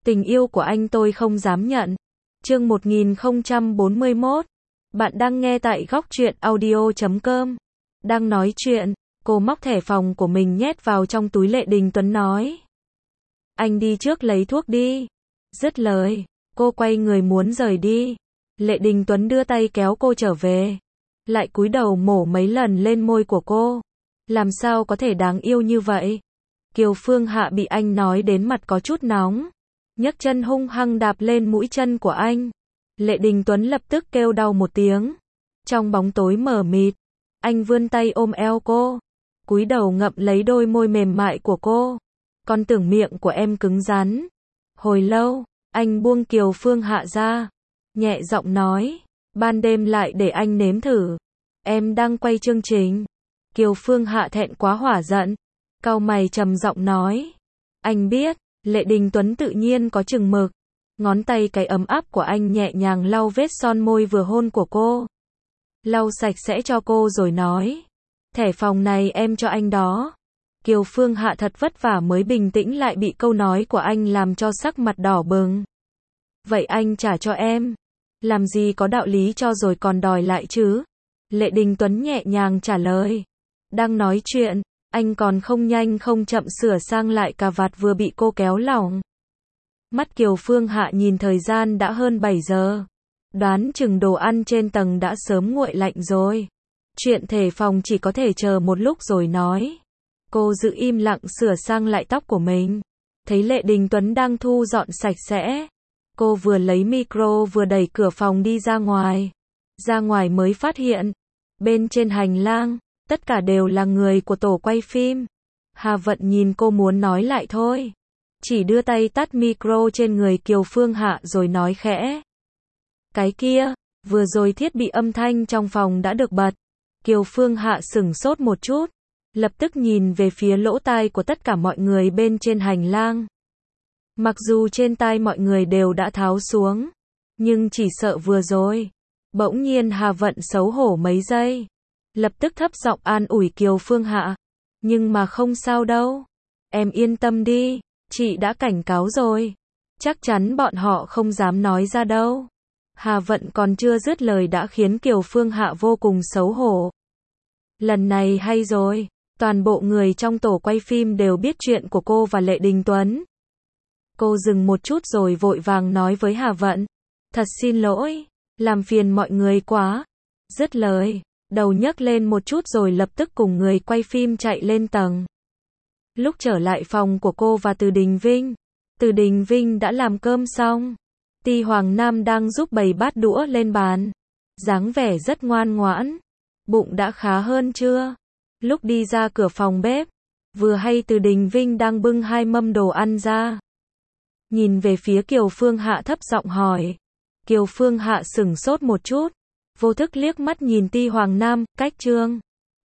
Tình yêu của anh tôi không dám nhận. Chương 1041. Bạn đang nghe tại Góc Truyện Audio.com. Đang nói chuyện, cô móc thẻ phòng của mình nhét vào trong túi Lệ Đình Tuấn nói. Anh đi trước lấy thuốc đi. Dứt lời, cô quay người muốn rời đi. Lệ Đình Tuấn đưa tay kéo cô trở về. Lại cúi đầu mổ mấy lần lên môi của cô. Làm sao có thể đáng yêu như vậy? Kiều Phương Hạ bị anh nói đến mặt có chút nóng. Nhấc chân hung hăng đạp lên mũi chân của anh. Lệ Đình Tuấn lập tức kêu đau một tiếng. Trong bóng tối mờ mịt, anh vươn tay ôm eo cô. Cúi đầu ngậm lấy đôi môi mềm mại của cô. Con tưởng miệng của em cứng rắn. Hồi lâu, anh buông Kiều Phương Hạ ra. Nhẹ giọng nói, ban đêm lại để anh nếm thử. Em đang quay chương trình. Kiều Phương Hạ thẹn quá hỏa giận. Cau mày trầm giọng nói. Anh biết. Lệ Đình Tuấn tự nhiên có chừng mực. Ngón tay cái ấm áp của anh nhẹ nhàng lau vết son môi vừa hôn của cô. Lau sạch sẽ cho cô rồi nói. Thẻ phòng này em cho anh đó. Kiều Phương Hạ thật vất vả mới bình tĩnh lại bị câu nói của anh làm cho sắc mặt đỏ bừng. Vậy anh trả cho em. Làm gì có đạo lý cho rồi còn đòi lại chứ? Lệ Đình Tuấn nhẹ nhàng trả lời. Đang nói chuyện, anh còn không nhanh không chậm sửa sang lại cà vạt vừa bị cô kéo lỏng. Mắt Kiều Phương Hạ nhìn thời gian đã hơn 7 giờ. Đoán chừng đồ ăn trên tầng đã sớm nguội lạnh rồi. Chuyện thẻ phòng chỉ có thể chờ một lúc rồi nói. Cô giữ im lặng sửa sang lại tóc của mình. Thấy Lệ Đình Tuấn đang thu dọn sạch sẽ. Cô vừa lấy micro vừa đẩy cửa phòng đi ra ngoài. Ra ngoài mới phát hiện. Bên trên hành lang, tất cả đều là người của tổ quay phim. Hà Vận nhìn cô muốn nói lại thôi. Chỉ đưa tay tắt micro trên người Kiều Phương Hạ rồi nói khẽ. Cái kia, vừa rồi thiết bị âm thanh trong phòng đã được bật. Kiều Phương Hạ sửng sốt một chút. Lập tức nhìn về phía lỗ tai của tất cả mọi người bên trên hành lang. Mặc dù trên tai mọi người đều đã tháo xuống. Nhưng chỉ sợ vừa rồi. Bỗng nhiên Hà Vận xấu hổ mấy giây. Lập tức thấp giọng an ủi Kiều Phương Hạ. Nhưng mà không sao đâu. Em yên tâm đi. Chị đã cảnh cáo rồi. Chắc chắn bọn họ không dám nói ra đâu. Hà Vận còn chưa dứt lời đã khiến Kiều Phương Hạ vô cùng xấu hổ. Lần này hay rồi. Toàn bộ người trong tổ quay phim đều biết chuyện của cô và Lệ Đình Tuấn. Cô dừng một chút rồi vội vàng nói với Hà Vận. Thật xin lỗi. Làm phiền mọi người quá. Dứt lời. Đầu nhấc lên một chút rồi lập tức cùng người quay phim chạy lên tầng. Lúc trở lại phòng của cô và Từ Đình Vinh. Từ Đình Vinh đã làm cơm xong. Ti Hoàng Nam đang giúp bày bát đũa lên bàn. Dáng vẻ rất ngoan ngoãn. Bụng đã khá hơn chưa? Lúc đi ra cửa phòng bếp. Vừa hay Từ Đình Vinh đang bưng 2 mâm đồ ăn ra. Nhìn về phía Kiều Phương Hạ thấp giọng hỏi. Kiều Phương Hạ sửng sốt một chút. Vô thức liếc mắt nhìn Ti Hoàng Nam, cách Trương.